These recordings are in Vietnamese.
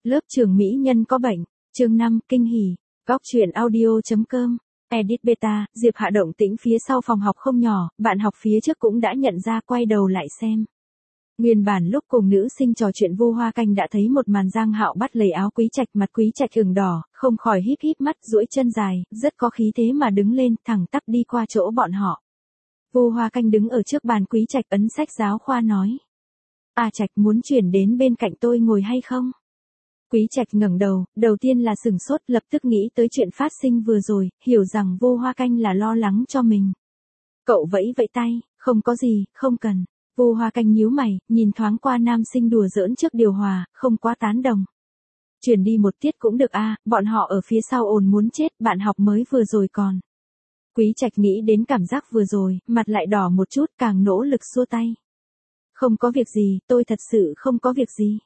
Lớp trưởng mỹ nhân có bệnh. Chương 5, kinh hỉ. Góc truyện audio.com. Edit beta, Diệp Hạ động tĩnh phía sau phòng học không nhỏ, bạn học phía trước cũng đã nhận ra, quay đầu lại xem. Nguyên bản lúc cùng nữ sinh trò chuyện Vu Hoa Canh đã thấy một màn Giang Hạo bắt lấy áo Quý Trạch, mặt Quý Trạch ửng đỏ, không khỏi híp híp mắt, duỗi chân dài, rất có khí thế mà đứng lên, thẳng tắp đi qua chỗ bọn họ. Vu Hoa Canh đứng ở trước bàn Quý Trạch ấn sách giáo khoa nói: "À Trạch, muốn chuyển đến bên cạnh tôi ngồi hay không?" Quý Trạch ngẩng đầu, đầu tiên là sửng sốt, lập tức nghĩ tới chuyện phát sinh vừa rồi, hiểu rằng Vu Hoa Canh là lo lắng cho mình. Cậu vẫy vẫy tay: "Không có gì, không cần." Vu Hoa Canh nhíu mày, nhìn thoáng qua nam sinh đùa giỡn trước điều hòa, không quá tán đồng. "Chuyển đi một tiết cũng được à, bọn họ ở phía sau ồn muốn chết, bạn học mới vừa rồi còn." Quý Trạch nghĩ đến cảm giác vừa rồi, mặt lại đỏ một chút, càng nỗ lực xua tay. "Không có việc gì, tôi thật sự không có việc gì."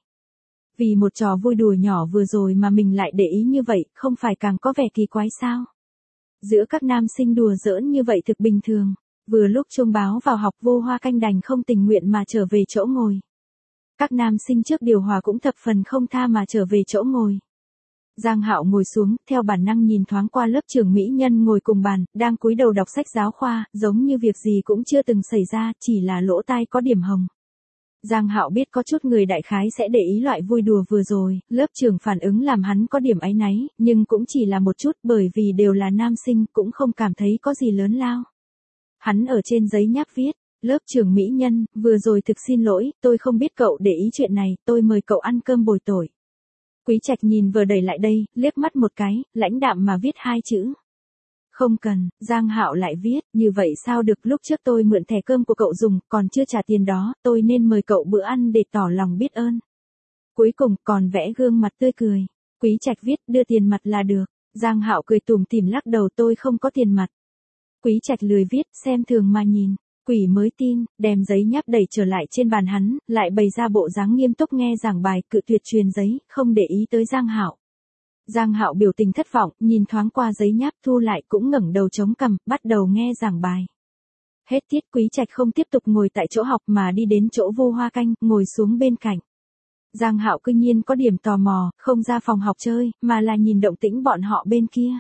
Vì một trò vui đùa nhỏ vừa rồi mà mình lại để ý như vậy, không phải càng có vẻ kỳ quái sao? Giữa các nam sinh đùa giỡn như vậy thực bình thường. Vừa lúc chuông báo vào học, Vu Hoa Canh đành không tình nguyện mà trở về chỗ ngồi. Các nam sinh trước điều hòa cũng thập phần không tha mà trở về chỗ ngồi. Giang Hạo ngồi xuống, theo bản năng nhìn thoáng qua lớp trưởng mỹ nhân ngồi cùng bàn, đang cúi đầu đọc sách giáo khoa, giống như việc gì cũng chưa từng xảy ra, chỉ là lỗ tai có điểm hồng. Giang Hạo biết có chút người đại khái sẽ để ý loại vui đùa vừa rồi, lớp trưởng phản ứng làm hắn có điểm áy náy, nhưng cũng chỉ là một chút, bởi vì đều là nam sinh, cũng không cảm thấy có gì lớn lao. Hắn ở trên giấy nháp viết: "Lớp trưởng mỹ nhân, vừa rồi thực xin lỗi, tôi không biết cậu để ý chuyện này, tôi mời cậu ăn cơm bồi tội." Quý Trạch nhìn vừa đẩy lại đây, liếc mắt một cái, lãnh đạm mà viết hai chữ: "Không cần." Giang Hạo lại viết: "Như vậy sao được, lúc trước tôi mượn thẻ cơm của cậu dùng, còn chưa trả tiền đó, tôi nên mời cậu bữa ăn để tỏ lòng biết ơn." Cuối cùng còn vẽ gương mặt tươi cười. Quý Trạch viết: "Đưa tiền mặt là được." Giang Hạo cười tủm tỉm lắc đầu: "Tôi không có tiền mặt." Quý Trạch lười viết, xem thường mà nhìn. Quỷ mới tin, đem giấy nháp đẩy trở lại trên bàn hắn, lại bày ra bộ dáng nghiêm túc nghe giảng bài, cự tuyệt truyền giấy, không để ý tới Giang Hạo. Giang Hạo biểu tình thất vọng, nhìn thoáng qua giấy nháp thu lại, cũng ngẩng đầu chống cằm, bắt đầu nghe giảng bài. Hết tiết, Quý Trạch không tiếp tục ngồi tại chỗ học mà đi đến chỗ Vu Hoa Canh, ngồi xuống bên cạnh. Giang Hạo cư nhiên có điểm tò mò, không ra phòng học chơi, mà là nhìn động tĩnh bọn họ bên kia.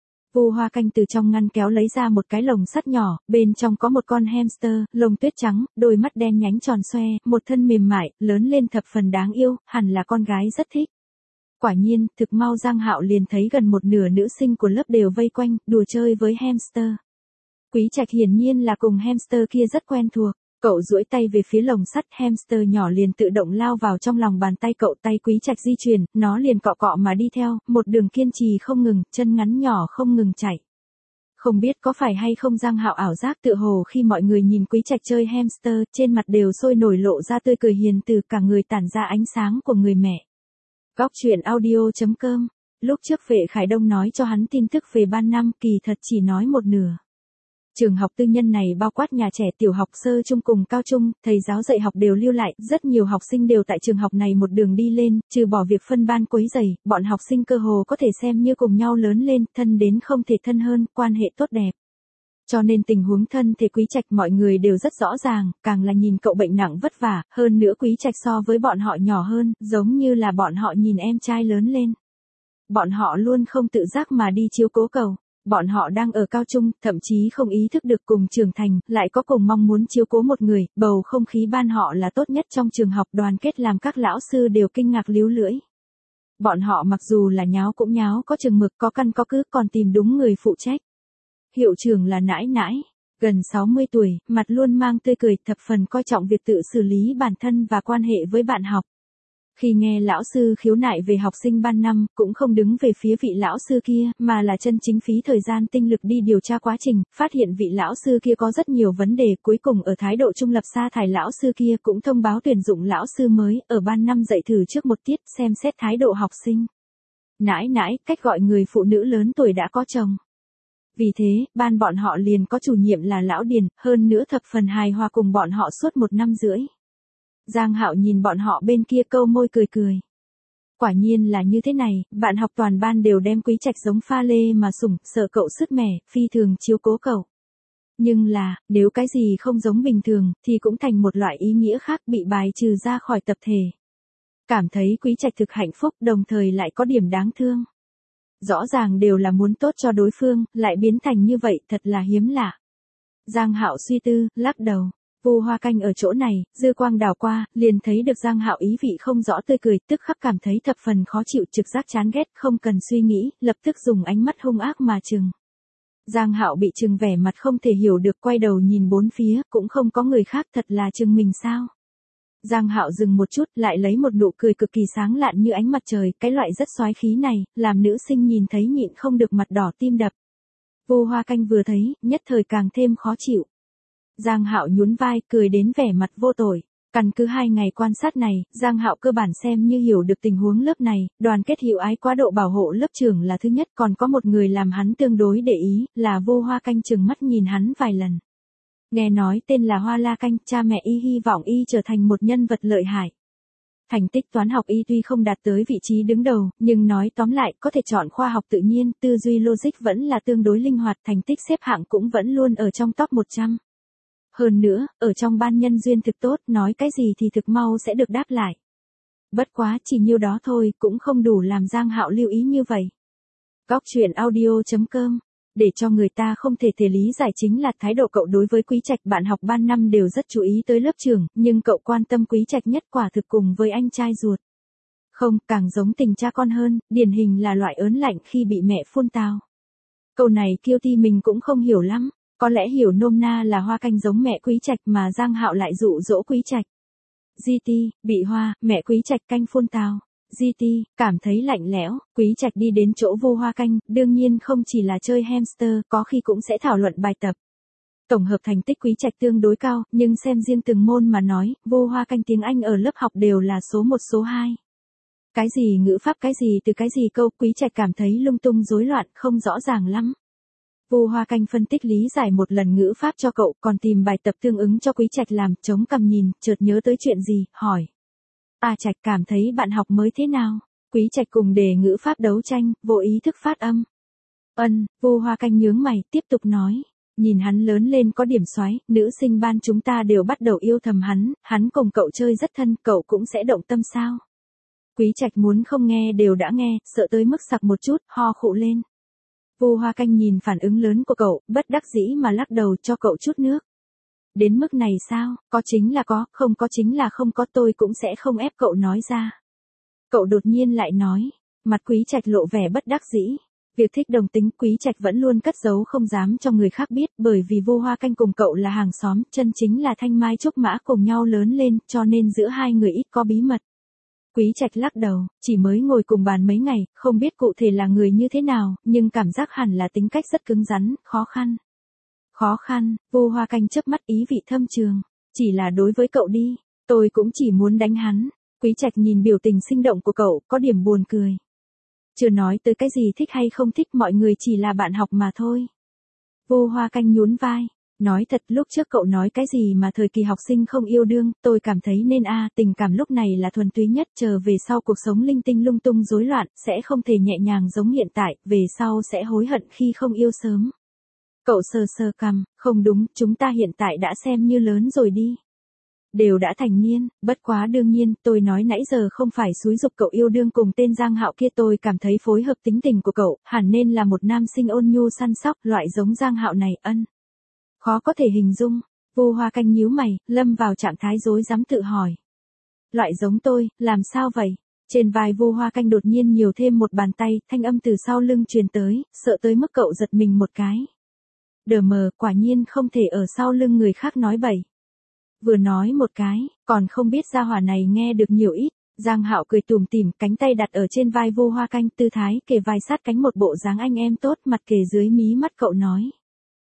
Vu Hoa Canh từ trong ngăn kéo lấy ra một cái lồng sắt nhỏ, bên trong có một con hamster, lông tuyết trắng, đôi mắt đen nhánh tròn xoe, một thân mềm mại, lớn lên thập phần đáng yêu, hẳn là con gái rất thích. Quả nhiên, thực mau Giang Hạo liền thấy gần một nửa nữ sinh của lớp đều vây quanh, đùa chơi với hamster. Quý Trạch hiển nhiên là cùng hamster kia rất quen thuộc. Cậu duỗi tay về phía lồng sắt, hamster nhỏ liền tự động lao vào trong lòng bàn tay cậu, tay Quý Trạch di chuyển, nó liền cọ cọ mà đi theo, một đường kiên trì không ngừng, chân ngắn nhỏ không ngừng chạy. Không biết có phải hay không, Giang Hạo ảo giác tựa hồ khi mọi người nhìn Quý Trạch chơi hamster, trên mặt đều sôi nổi lộ ra tươi cười hiền từ, cả người tản ra ánh sáng của người mẹ. Góc truyện audio.com. Lúc trước Vệ Khải Đông nói cho hắn tin tức về ban năm, kỳ thật chỉ nói một nửa. Trường học tư nhân này bao quát nhà trẻ tiểu học, sơ trung cùng cao trung, thầy giáo dạy học đều lưu lại, rất nhiều học sinh đều tại trường học này một đường đi lên, trừ bỏ việc phân ban quấy rầy, bọn học sinh cơ hồ có thể xem như cùng nhau lớn lên, thân đến không thể thân hơn, quan hệ tốt đẹp. Cho nên tình huống thân thể Quý Trạch mọi người đều rất rõ ràng, càng là nhìn cậu bệnh nặng vất vả, hơn nữa Quý Trạch so với bọn họ nhỏ hơn, giống như là bọn họ nhìn em trai lớn lên. Bọn họ luôn không tự giác mà đi chiếu cố cậu. Bọn họ đang ở cao trung, thậm chí không ý thức được cùng trưởng thành, lại có cùng mong muốn chiếu cố một người, bầu không khí ban họ là tốt nhất trong trường học, đoàn kết làm các lão sư đều kinh ngạc líu lưỡi. Bọn họ mặc dù là nháo cũng nháo có chừng mực, có căn có cứ, còn tìm đúng người phụ trách. Hiệu trưởng là nãi nãi, gần 60 tuổi, mặt luôn mang tươi cười, thập phần coi trọng việc tự xử lý bản thân và quan hệ với bạn học. Khi nghe lão sư khiếu nại về học sinh ban năm, cũng không đứng về phía vị lão sư kia, mà là chân chính phí thời gian tinh lực đi điều tra quá trình, phát hiện vị lão sư kia có rất nhiều vấn đề, cuối cùng ở thái độ trung lập sa thải lão sư kia, cũng thông báo tuyển dụng lão sư mới, ở ban năm dạy thử trước một tiết, xem xét thái độ học sinh. Nãi nãi, cách gọi người phụ nữ lớn tuổi đã có chồng. Vì thế, ban bọn họ liền có chủ nhiệm là lão Điền, hơn nữa thập phần hài hòa cùng bọn họ suốt 1 năm rưỡi. Giang Hạo nhìn bọn họ bên kia câu môi cười cười. Quả nhiên là như thế này, bạn học toàn ban đều đem Quý Trạch giống pha lê mà sủng, sợ cậu sứt mẻ, phi thường chiếu cố cậu. Nhưng là, nếu cái gì không giống bình thường, thì cũng thành một loại ý nghĩa khác, bị bài trừ ra khỏi tập thể. cảm thấy Quý Trạch thực hạnh phúc, đồng thời lại có điểm đáng thương. Rõ ràng đều là muốn tốt cho đối phương, lại biến thành như vậy, thật là hiếm lạ. Giang Hạo suy tư, lắc đầu. Vu Hoa Canh ở chỗ này, dư quang đảo qua, liền thấy được Giang Hạo ý vị không rõ tươi cười, tức khắc cảm thấy thập phần khó chịu, trực giác chán ghét, không cần suy nghĩ, lập tức dùng ánh mắt hung ác mà trừng. Giang Hạo bị trừng vẻ mặt không thể hiểu được, quay đầu nhìn bốn phía, cũng không có người khác, thật là trừng mình sao? Giang Hạo dừng một chút, lại lấy một nụ cười cực kỳ sáng lạn như ánh mặt trời, cái loại rất xoái khí này, làm nữ sinh nhìn thấy nhịn không được mặt đỏ tim đập. Vu Hoa Canh vừa thấy, nhất thời càng thêm khó chịu. Giang Hạo nhún vai, cười đến vẻ mặt vô tội. Căn cứ 2 ngày quan sát này, Giang Hạo cơ bản xem như hiểu được tình huống lớp này, đoàn kết hữu ái quá độ bảo hộ lớp trưởng là thứ nhất, còn có một người làm hắn tương đối để ý, là Vu Hoa Canh trừng mắt nhìn hắn vài lần. Nghe nói tên là Hoa La Canh, cha mẹ y hy vọng y trở thành một nhân vật lợi hại. Thành tích toán học y tuy không đạt tới vị trí đứng đầu, nhưng nói tóm lại có thể chọn khoa học tự nhiên, tư duy logic vẫn là tương đối linh hoạt, thành tích xếp hạng cũng vẫn luôn ở trong top 100. Hơn nữa, ở trong ban nhân duyên thực tốt, nói cái gì thì thực mau sẽ được đáp lại. Bất quá chỉ nhiêu đó thôi, cũng không đủ làm Giang Hạo lưu ý như vậy. Góc truyện audio.com. Để cho người ta không thể lý giải chính là thái độ cậu đối với Quý Trạch, bạn học ban năm đều rất chú ý tới lớp trưởng, nhưng cậu quan tâm Quý Trạch nhất quả thực cùng với anh trai ruột. Không, càng giống tình cha con hơn, điển hình là loại ớn lạnh khi bị mẹ phun tào. Câu này Kiêu Ti mình cũng không hiểu lắm. Có lẽ hiểu nôm na là Hoa Canh giống mẹ Quý Trạch mà Giang Hạo lại dụ dỗ Quý Trạch. GT, bị Hoa, mẹ Quý Trạch canh phun tào. GT, cảm thấy lạnh lẽo, Quý Trạch đi đến chỗ Vu Hoa Canh, đương nhiên không chỉ là chơi hamster, có khi cũng sẽ thảo luận bài tập. Tổng hợp thành tích Quý Trạch tương đối cao, nhưng xem riêng từng môn mà nói, Vu Hoa Canh tiếng Anh ở lớp học đều là số 1 số 2. Cái gì ngữ pháp cái gì từ cái gì câu, Quý Trạch cảm thấy lung tung rối loạn, không rõ ràng lắm. Vu Hoa Canh phân tích lý giải một lần ngữ pháp cho cậu, còn tìm bài tập tương ứng cho Quý Trạch làm, chống cằm nhìn, chợt nhớ tới chuyện gì, hỏi. Trạch cảm thấy bạn học mới thế nào? Quý Trạch cùng đề ngữ pháp đấu tranh, vô ý thức phát âm. Vu Hoa Canh nhướng mày, tiếp tục nói. Nhìn hắn lớn lên có điểm xoái, nữ sinh ban chúng ta đều bắt đầu yêu thầm hắn cùng cậu chơi rất thân, cậu cũng sẽ động tâm sao? Quý Trạch muốn không nghe đều đã nghe, sợ tới mức sặc một chút, ho khụ lên. Vu Hoa Canh nhìn phản ứng lớn của cậu, bất đắc dĩ mà lắc đầu, cho cậu chút nước. Đến mức này sao, có chính là có, không có chính là không có, tôi cũng sẽ không ép cậu nói ra. Cậu đột nhiên lại nói, mặt Quý Trạch lộ vẻ bất đắc dĩ. Việc thích đồng tính Quý Trạch vẫn luôn cất giấu không dám cho người khác biết, bởi vì Vu Hoa Canh cùng cậu là hàng xóm, chân chính là thanh mai trúc mã cùng nhau lớn lên, cho nên giữa hai người ít có bí mật. Quý Trạch lắc đầu, chỉ mới ngồi cùng bàn mấy ngày, không biết cụ thể là người như thế nào, nhưng cảm giác hẳn là tính cách rất cứng rắn, khó khăn. Khó khăn, Vu Hoa Canh chớp mắt ý vị thâm trường, chỉ là đối với cậu đi, tôi cũng chỉ muốn đánh hắn. Quý Trạch nhìn biểu tình sinh động của cậu, có điểm buồn cười. Chưa nói tới cái gì thích hay không thích, mọi người chỉ là bạn học mà thôi. Vu Hoa Canh nhún vai. Nói thật, lúc trước cậu nói cái gì mà thời kỳ học sinh không yêu đương, tôi cảm thấy nên tình cảm lúc này là thuần túy nhất, chờ về sau cuộc sống linh tinh lung tung rối loạn, sẽ không thể nhẹ nhàng giống hiện tại, về sau sẽ hối hận khi không yêu sớm. Cậu sờ sờ cằm, không đúng, chúng ta hiện tại đã xem như lớn rồi đi. Đều đã thành niên, bất quá đương nhiên, tôi nói nãy giờ không phải xúi giục cậu yêu đương cùng tên Giang Hạo kia, tôi cảm thấy phối hợp tính tình của cậu, hẳn nên là một nam sinh ôn nhu săn sóc, loại giống Giang Hạo này, Khó có thể hình dung, Vu Hoa Canh nhíu mày, lâm vào trạng thái rối rắm tự hỏi. Loại giống tôi, làm sao vậy? Trên vai Vu Hoa Canh đột nhiên nhiều thêm một bàn tay, thanh âm từ sau lưng truyền tới, sợ tới mức cậu giật mình một cái. Đờ mờ, quả nhiên không thể ở sau lưng người khác nói bậy. Vừa nói một cái, còn không biết gia hỏa này nghe được nhiều ít. Giang Hạo cười tủm tỉm, cánh tay đặt ở trên vai Vu Hoa Canh, tư thái kề vai sát cánh, một bộ dáng anh em tốt, mặt kề dưới mí mắt cậu nói.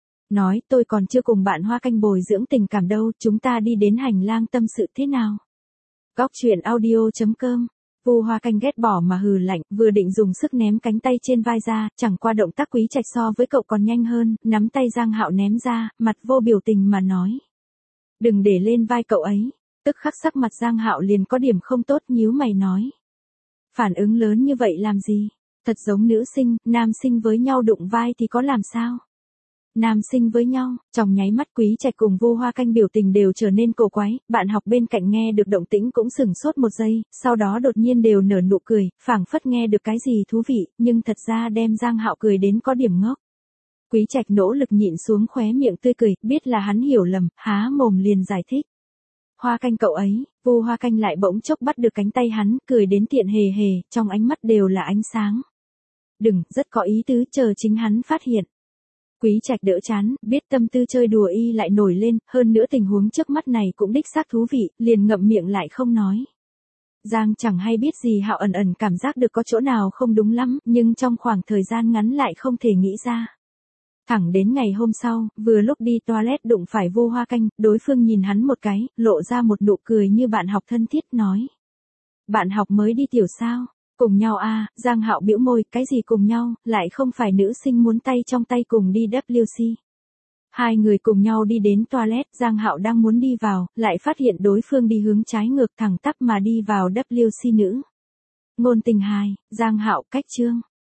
Tôi còn chưa cùng bạn Hoa Canh bồi dưỡng tình cảm đâu, chúng ta đi đến hành lang tâm sự thế nào? Góc truyện audio.com. Vu Hoa Canh ghét bỏ mà hừ lạnh, vừa định dùng sức ném cánh tay trên vai ra, chẳng qua động tác Quý Trạch so với cậu còn nhanh hơn, nắm tay Giang Hạo ném ra, mặt vô biểu tình mà nói. Đừng để lên vai cậu ấy. Tức khắc sắc mặt Giang Hạo liền có điểm không tốt, nhíu mày nói. Phản ứng lớn như vậy làm gì? Thật giống nữ sinh, nam sinh với nhau đụng vai thì có làm sao? Nam sinh với nhau, trong nháy mắt Quý Trạch cùng Vu Hoa Canh biểu tình đều trở nên cổ quái, bạn học bên cạnh nghe được động tĩnh cũng sửng sốt một giây, sau đó đột nhiên đều nở nụ cười, phảng phất nghe được cái gì thú vị, nhưng thật ra đem Giang Hạo cười đến có điểm ngốc. Quý Trạch nỗ lực nhịn xuống khóe miệng tươi cười, biết là hắn hiểu lầm, há mồm liền giải thích. Hoa Canh cậu ấy, Vu Hoa Canh lại bỗng chốc bắt được cánh tay hắn, cười đến tiện hề hề, trong ánh mắt đều là ánh sáng. Đừng, rất có ý tứ, chờ chính hắn phát hiện. Quý Trạch đỡ chán, biết tâm tư chơi đùa y lại nổi lên, hơn nữa tình huống trước mắt này cũng đích xác thú vị, liền ngậm miệng lại không nói. Giang chẳng hay biết gì Hạo ẩn ẩn cảm giác được có chỗ nào không đúng lắm, nhưng trong khoảng thời gian ngắn lại không thể nghĩ ra. Thẳng đến ngày hôm sau, vừa lúc đi toilet đụng phải Vu Hoa Canh, đối phương nhìn hắn một cái, lộ ra một nụ cười như bạn học thân thiết nói. Bạn học mới đi tiểu sao? Cùng nhau à, Giang Hạo bĩu môi, cái gì cùng nhau, lại không phải nữ sinh muốn tay trong tay cùng đi WC. Hai người cùng nhau đi đến toilet, Giang Hạo đang muốn đi vào, lại phát hiện đối phương đi hướng trái ngược thẳng tắp mà đi vào WC nữ. Ngôn tình hài, Giang Hạo cách chương.